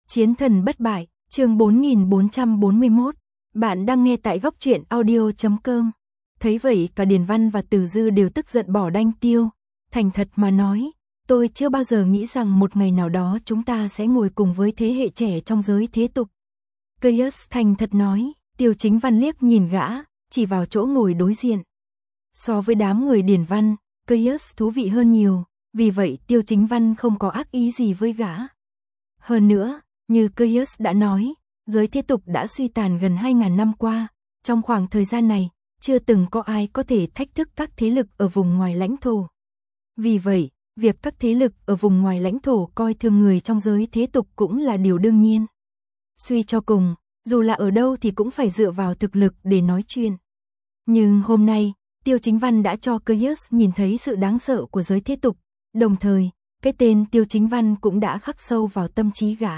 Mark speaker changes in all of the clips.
Speaker 1: Chiến thần bất bại, chương 4441. Bạn đang nghe tại góc truyện audio.com. Thấy vậy cả Điền Văn và Từ Dư đều tức giận bỏ đanh Tiêu. Thành thật mà nói, tôi chưa bao giờ nghĩ rằng một ngày nào đó chúng ta sẽ ngồi cùng với thế hệ trẻ trong giới thế tục. Caius thành thật nói. Tiêu Chính Văn liếc nhìn gã, chỉ vào chỗ ngồi đối diện. So với đám người Điền Văn, Caius thú vị hơn nhiều, vì vậy Tiêu Chính Văn không có ác ý gì với gã. Hơn nữa, như Caius đã nói, giới thế tục đã suy tàn gần 2.000 năm qua, trong khoảng thời gian này, chưa từng có ai có thể thách thức các thế lực ở vùng ngoài lãnh thổ. Vì vậy, việc các thế lực ở vùng ngoài lãnh thổ coi thường người trong giới thế tục cũng là điều đương nhiên. Suy cho cùng, dù là ở đâu thì cũng phải dựa vào thực lực để nói chuyện. Nhưng hôm nay, Tiêu Chính Văn đã cho Caius nhìn thấy sự đáng sợ của giới thế tục, đồng thời, cái tên Tiêu Chính Văn cũng đã khắc sâu vào tâm trí gã.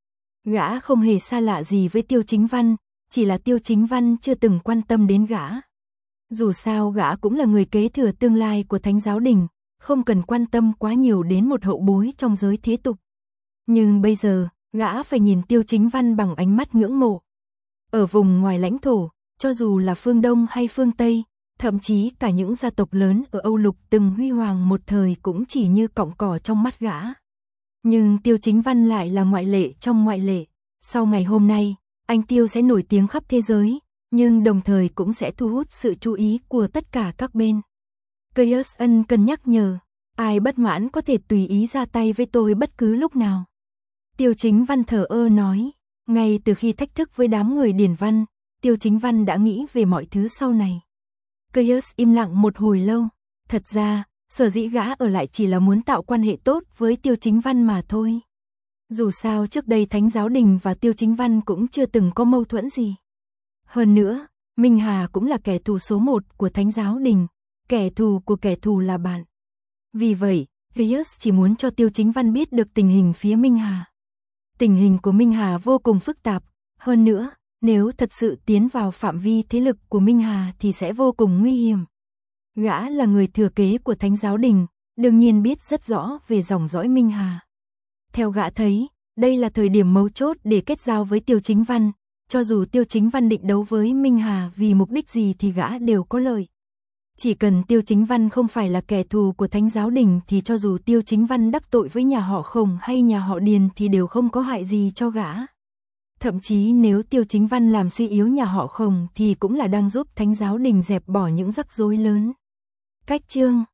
Speaker 1: Gã không hề xa lạ gì với Tiêu Chính Văn, chỉ là Tiêu Chính Văn chưa từng quan tâm đến gã. Dù sao gã cũng là người kế thừa tương lai của Thánh Giáo Đình, không cần quan tâm quá nhiều đến một hậu bối trong giới thế tục. Nhưng bây giờ, gã phải nhìn Tiêu Chính Văn bằng ánh mắt ngưỡng mộ. Ở vùng ngoài lãnh thổ, cho dù là phương Đông hay phương Tây, thậm chí cả những gia tộc lớn ở Âu Lục từng huy hoàng một thời cũng chỉ như cọng cỏ trong mắt gã. Nhưng Tiêu Chính Văn lại là ngoại lệ trong ngoại lệ. Sau ngày hôm nay, anh Tiêu sẽ nổi tiếng khắp thế giới, nhưng đồng thời cũng sẽ thu hút sự chú ý của tất cả các bên. Caius ân cần nhắc nhở, ai bất mãn có thể tùy ý ra tay với tôi bất cứ lúc nào. Tiêu Chính Văn thờ ơ nói, ngay từ khi thách thức với đám người Điền Văn, Tiêu Chính Văn đã nghĩ về mọi thứ sau này. Caius im lặng một hồi lâu, thật ra, sở dĩ gã ở lại chỉ là muốn tạo quan hệ tốt với Tiêu Chính Văn mà thôi. Dù sao trước đây Thánh Giáo Đình và Tiêu Chính Văn cũng chưa từng có mâu thuẫn gì. Hơn nữa, Minh Hà cũng là kẻ thù số 1 của Thánh Giáo Đình, kẻ thù của kẻ thù là bạn. Vì vậy, Caius chỉ muốn cho Tiêu Chính Văn biết được tình hình phía Minh Hà. Tình hình của Minh Hà vô cùng phức tạp, hơn nữa, nếu thật sự tiến vào phạm vi thế lực của Minh Hà thì sẽ vô cùng nguy hiểm. Gã là người thừa kế của Thánh Giáo Đình, đương nhiên biết rất rõ về dòng dõi Minh Hà. Theo gã thấy, đây là thời điểm mấu chốt để kết giao với Tiêu Chính Văn, cho dù Tiêu Chính Văn định đấu với Minh Hà vì mục đích gì thì gã đều có lợi. Chỉ cần Tiêu Chính Văn không phải là kẻ thù của Thánh Giáo Đình thì cho dù Tiêu Chính Văn đắc tội với nhà họ Khổng hay nhà họ Điền thì đều không có hại gì cho gã. Thậm chí nếu Tiêu Chính Văn làm suy yếu nhà họ Khổng thì cũng là đang giúp Thánh Giáo Đình dẹp bỏ những rắc rối lớn. Cách chương